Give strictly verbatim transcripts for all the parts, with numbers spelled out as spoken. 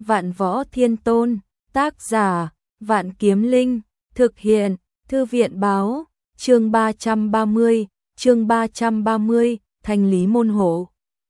Vạn Võ Thiên Tôn, tác giả, Vạn Kiếm Linh, thực hiện, Thư viện báo, chương ba trăm ba mươi, chương ba trăm ba mươi, thanh lý môn hộ.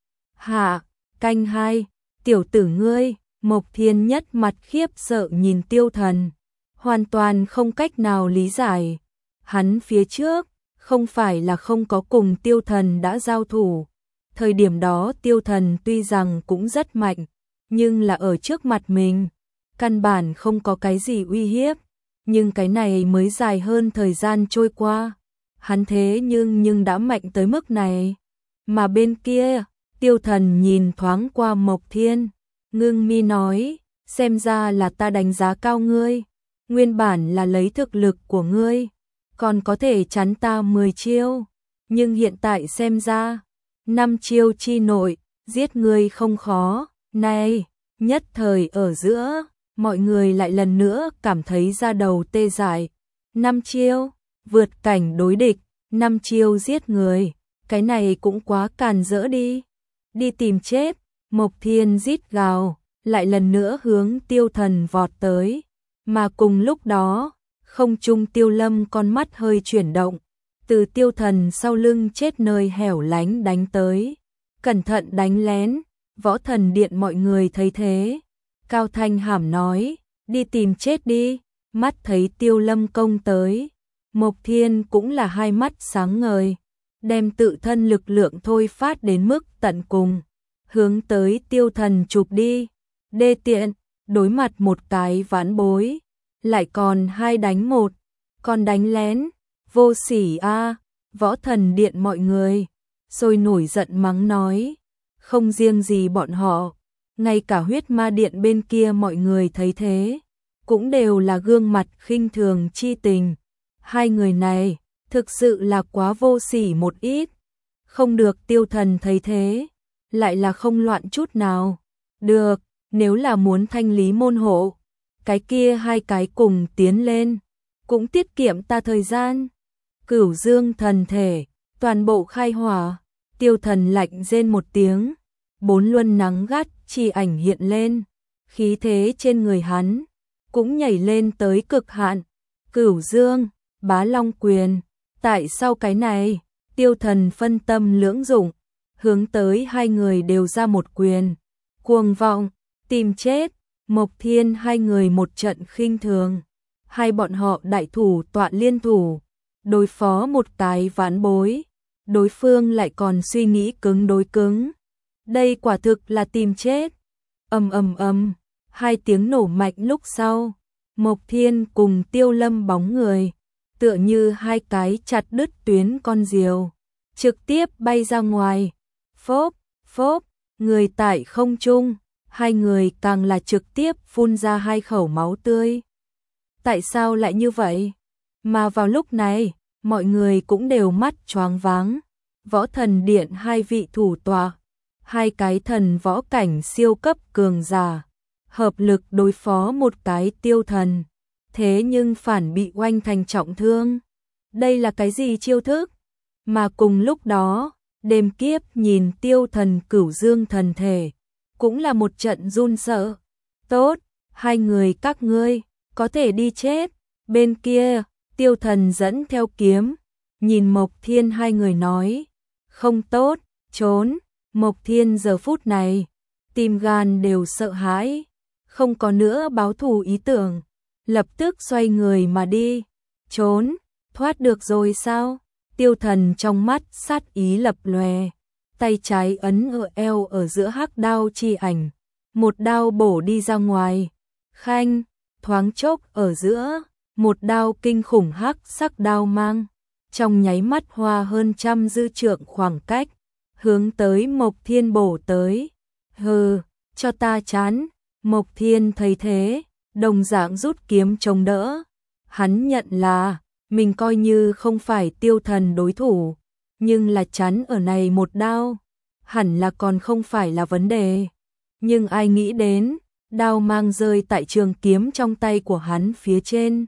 Hạ, canh hai, tiểu tử ngươi, Mộc Thiên Nhất mặt khiếp sợ nhìn Tiêu Thần, hoàn toàn không cách nào lý giải. Hắn phía trước, không phải là không có cùng Tiêu Thần đã giao thủ. Thời điểm đó Tiêu Thần tuy rằng cũng rất mạnh, nhưng là ở trước mặt mình, căn bản không có cái gì uy hiếp. Nhưng cái này mới dài hơn thời gian trôi qua, hắn thế nhưng nhưng đã mạnh tới mức này. Mà bên kia, Tiêu Thần nhìn thoáng qua Mộc Thiên, ngưng mi nói, xem ra là ta đánh giá cao ngươi, nguyên bản là lấy thực lực của ngươi, còn có thể chắn ta mười chiêu, nhưng hiện tại xem ra, năm chiêu chi nội, giết ngươi không khó. Này, nhất thời ở giữa, mọi người lại lần nữa cảm thấy da đầu tê dại. Năm chiêu, vượt cảnh đối địch, năm chiêu giết người, cái này cũng quá càn rỡ đi. Đi tìm chết, Mộc Thiên rít gào, lại lần nữa hướng Tiêu Thần vọt tới. Mà cùng lúc đó, không trung Tiêu Lâm con mắt hơi chuyển động, từ Tiêu Thần sau lưng chết nơi hẻo lánh đánh tới. Cẩn thận đánh lén, Võ Thần Điện mọi người thấy thế. Cao Thanh Hàm nói, đi tìm chết đi. Mắt thấy Tiêu Lâm công tới, Mộc Thiên cũng là hai mắt sáng ngời, đem tự thân lực lượng thôi phát đến mức tận cùng, hướng tới Tiêu Thần chụp đi. Đê tiện, đối mặt một cái vãn bối, lại còn hai đánh một, còn đánh lén, vô sỉ a. Võ Thần Điện mọi người sôi nổi giận mắng nói, không riêng gì bọn họ, ngay cả Huyết Ma Điện bên kia mọi người thấy thế, cũng đều là gương mặt khinh thường chi tình. Hai người này, thực sự là quá vô sỉ một ít. Không được. Tiêu Thần thấy thế, lại là không loạn chút nào. Được, nếu là muốn thanh lý môn hộ, cái kia hai cái cùng tiến lên, cũng tiết kiệm ta thời gian. Cửu Dương thần thể, toàn bộ khai hỏa. Tiêu Thần lạnh rên một tiếng, bốn luân nắng gắt chi ảnh hiện lên, khí thế trên người hắn cũng nhảy lên tới cực hạn. Cửu Dương, Bá Long quyền. Tại sao cái này? Tiêu Thần phân tâm lưỡng dụng, hướng tới hai người đều ra một quyền. Cuồng vọng, tìm chết. Mộc Thiên hai người một trận khinh thường. Hai bọn họ đại thủ tọa liên thủ, đối phó một cái vãn bối, đối phương lại còn suy nghĩ cứng đối cứng. Đây quả thực là tìm chết. Ầm ầm ầm, hai tiếng nổ mạnh lúc sau, Mộc Thiên cùng Tiêu Lâm bóng người, tựa như hai cái chặt đứt tuyến con diều, trực tiếp bay ra ngoài. Phốp, phốp, người tại không trung, hai người càng là trực tiếp phun ra hai khẩu máu tươi. Tại sao lại như vậy? Mà vào lúc này, mọi người cũng đều mắt choáng váng. Võ Thần Điện hai vị thủ tọa, hai cái thần võ cảnh siêu cấp cường giả, hợp lực đối phó một cái Tiêu Thần, thế nhưng phản bị oanh thành trọng thương. Đây là cái gì chiêu thức? Mà cùng lúc đó, Đêm Kiếp nhìn Tiêu Thần Cửu Dương thần thể, cũng là một trận run sợ. Tốt, hai người các ngươi có thể đi chết. Bên kia, Tiêu Thần dẫn theo kiếm, nhìn Mộc Thiên hai người nói, không tốt, trốn. Mộc Thiên giờ phút này, tim gan đều sợ hãi, không có nữa báo thù ý tưởng, lập tức xoay người mà đi. Trốn, thoát được rồi sao? Tiêu Thần trong mắt sát ý lập lòe, tay trái ấn ở eo ở giữa hắc đao chi ảnh, một đao bổ đi ra ngoài. Khanh, thoáng chốc ở giữa, một đao kinh khủng hắc sắc đao mang, trong nháy mắt hoa hơn trăm dư trượng khoảng cách, hướng tới Mộc Thiên bổ tới. Hừ, cho ta chán. Mộc Thiên thấy thế, đồng dạng rút kiếm chống đỡ. Hắn nhận là, mình coi như không phải Tiêu Thần đối thủ, nhưng là chắn ở này một đao, hẳn là còn không phải là vấn đề. Nhưng ai nghĩ đến, đao mang rơi tại trường kiếm trong tay của hắn phía trên,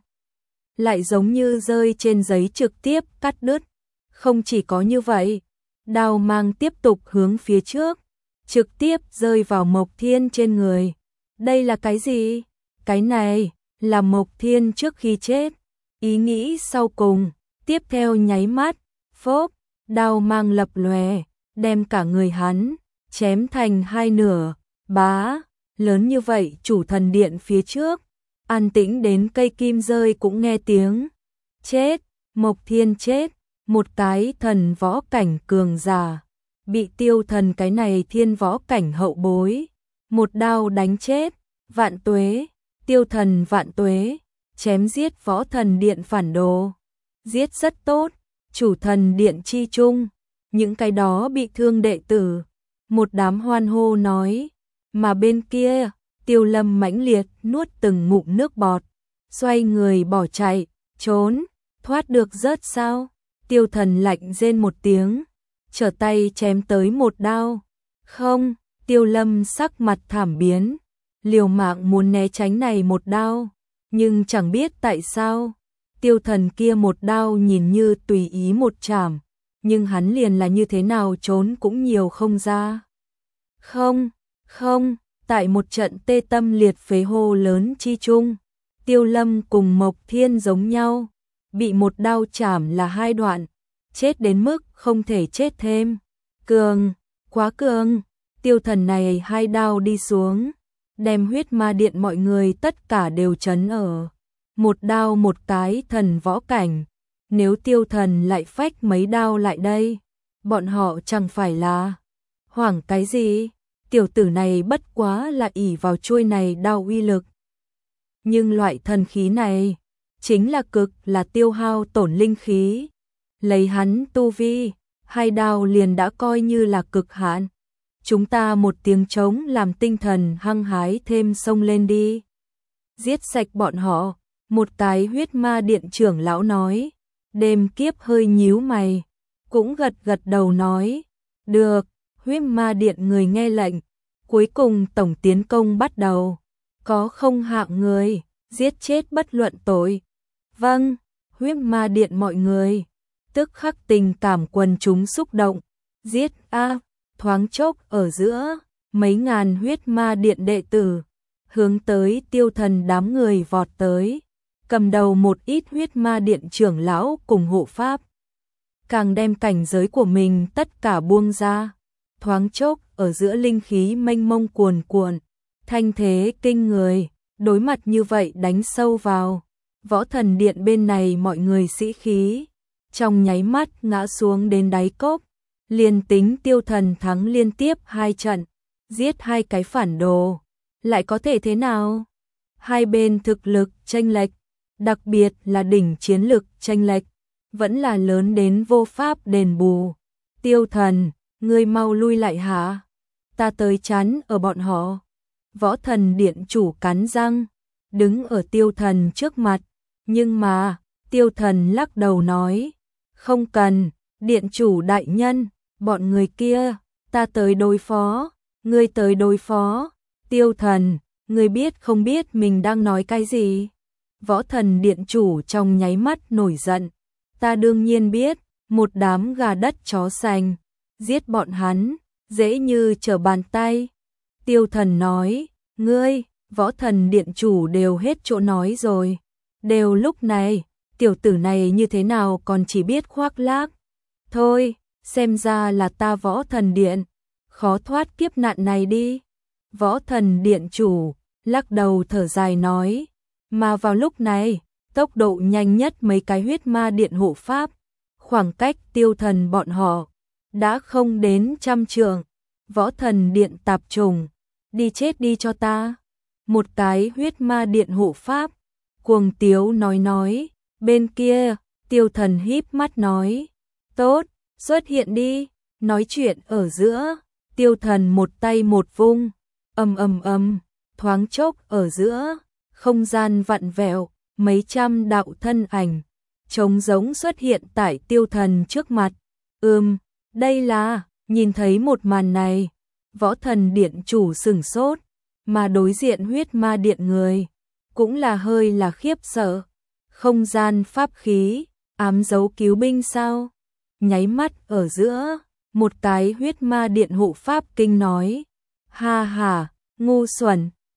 lại giống như rơi trên giấy trực tiếp cắt đứt. Không chỉ có như vậy, đao mang tiếp tục hướng phía trước, trực tiếp rơi vào Mộc Thiên trên người. Đây là cái gì? Cái này là Mộc Thiên trước khi chết. Ý nghĩ sau cùng, tiếp theo nháy mắt, phốp, đao mang lập lòe, đem cả người hắn chém thành hai nửa. Bá, lớn như vậy chủ thần điện phía trước, an tĩnh đến cây kim rơi cũng nghe tiếng. Chết, Mộc Thiên chết, một cái thần võ cảnh cường giả, bị tiêu thần cái này thiên võ cảnh hậu bối, một đao đánh chết. Vạn tuế, tiêu thần vạn tuế, chém giết võ thần điện phản đồ. Giết rất tốt, chủ thần điện chi chung, những cái đó bị thương đệ tử. Một đám hoan hô nói, mà bên kia, Tiêu Lâm mãnh liệt nuốt từng ngụm nước bọt, xoay người bỏ chạy, trốn, thoát được rớt sao? Tiêu thần lạnh rên một tiếng, trở tay chém tới một đao. Không, Tiêu Lâm sắc mặt thảm biến, liều mạng muốn né tránh này một đao, nhưng chẳng biết tại sao, tiêu thần kia một đao nhìn như tùy ý một chảm, nhưng hắn liền là như thế nào trốn cũng nhiều không ra. Không, không, tại một trận tê tâm liệt phế hô lớn chi chung, Tiêu Lâm cùng Mộc Thiên giống nhau, bị một đao chảm là hai đoạn, chết đến mức không thể chết thêm. Cường, quá cường, tiêu thần này hai đao đi xuống, đem huyết ma điện mọi người tất cả đều chấn ở. Một đao một cái thần võ cảnh, nếu tiêu thần lại phách mấy đao lại đây, bọn họ chẳng phải là hoảng cái gì, tiểu tử này bất quá là ỷ vào chuôi này đao uy lực. Nhưng loại thần khí này, chính là cực là tiêu hao tổn linh khí, lấy hắn tu vi, hai đao liền đã coi như là cực hạn. Chúng ta một tiếng trống làm tinh thần hăng hái thêm xông lên đi. Giết sạch bọn họ, một cái huyết ma điện trưởng lão nói. Đêm Kiếp hơi nhíu mày, cũng gật gật đầu nói. Được, huyết ma điện người nghe lệnh. Cuối cùng tổng tiến công bắt đầu. Có không hạng người, giết chết bất luận tội. Vâng, huyết ma điện mọi người. Tức khắc tình cảm quần chúng xúc động. Giết a thoáng chốc ở giữa, mấy ngàn huyết ma điện đệ tử, hướng tới tiêu thần đám người vọt tới, cầm đầu một ít huyết ma điện trưởng lão cùng hộ pháp. Càng đem cảnh giới của mình tất cả buông ra, thoáng chốc ở giữa linh khí mênh mông cuồn cuộn, thanh thế kinh người, đối mặt như vậy đánh sâu vào. Võ thần điện bên này mọi người sĩ khí, trong nháy mắt ngã xuống đến đáy cốc. Liên tính tiêu thần thắng liên tiếp hai trận, giết hai cái phản đồ, lại có thể thế nào? Hai bên thực lực chênh lệch, đặc biệt là đỉnh chiến lực chênh lệch, vẫn là lớn đến vô pháp đền bù. Tiêu thần, ngươi mau lui lại hả? Ta tới chắn ở bọn họ. Võ thần điện chủ cắn răng, đứng ở tiêu thần trước mặt, nhưng mà, tiêu thần lắc đầu nói, không cần, điện chủ đại nhân. Bọn người kia, ta tới đối phó, ngươi tới đối phó. Tiêu thần, ngươi biết không biết mình đang nói cái gì? Võ thần điện chủ trong nháy mắt nổi giận. Ta đương nhiên biết, một đám gà đất chó sành, giết bọn hắn, dễ như trở bàn tay. Tiêu thần nói, ngươi, võ thần điện chủ đều hết chỗ nói rồi. Đều lúc này, tiểu tử này như thế nào còn chỉ biết khoác lác. Thôi. Xem ra là ta võ thần điện, khó thoát kiếp nạn này đi. Võ thần điện chủ, lắc đầu thở dài nói. Mà vào lúc này, tốc độ nhanh nhất mấy cái huyết ma điện hộ pháp, khoảng cách tiêu thần bọn họ, đã không đến trăm trượng. Võ thần điện tạp trùng, đi chết đi cho ta. Một cái huyết ma điện hộ pháp, cuồng tiếu nói nói. Bên kia, tiêu thần híp mắt nói. Tốt. Xuất hiện đi, nói chuyện ở giữa, tiêu thần một tay một vung, ầm ầm ầm, thoáng chốc ở giữa, không gian vặn vẹo, mấy trăm đạo thân ảnh, trống giống xuất hiện tại tiêu thần trước mặt. Ừm, đây là, nhìn thấy một màn này, võ thần điện chủ sửng sốt, mà đối diện huyết ma điện người, cũng là hơi là khiếp sợ. Không gian pháp khí, ám dấu cứu binh sao? Nháy mắt ở giữa, một cái huyết ma điện hộ pháp kinh nói. Ha ha, ngu xuẩn,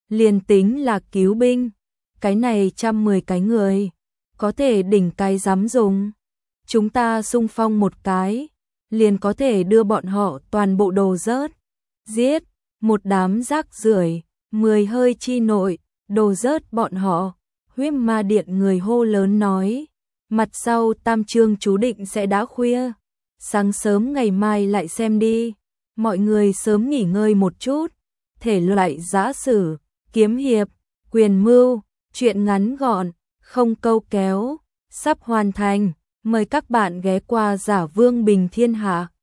liền tính là cứu binh, cái này trăm mười cái người, có thể đỉnh cái dám dùng. Chúng ta xung phong một cái, liền có thể đưa bọn họ toàn bộ đồ rớt. Giết, một đám rác rưởi, mười hơi chi nội, đồ rớt bọn họ. Huyết Ma Điện người hô lớn nói, mặt sau tam chương chú định sẽ đã khuya, sáng sớm ngày mai lại xem đi. Mọi người sớm nghỉ ngơi một chút, thể loại giã sử, kiếm hiệp, quyền mưu, truyện ngắn gọn, không câu kéo, sắp hoàn thành. Mời các bạn ghé qua Giả Vương Bình Thiên Hạ.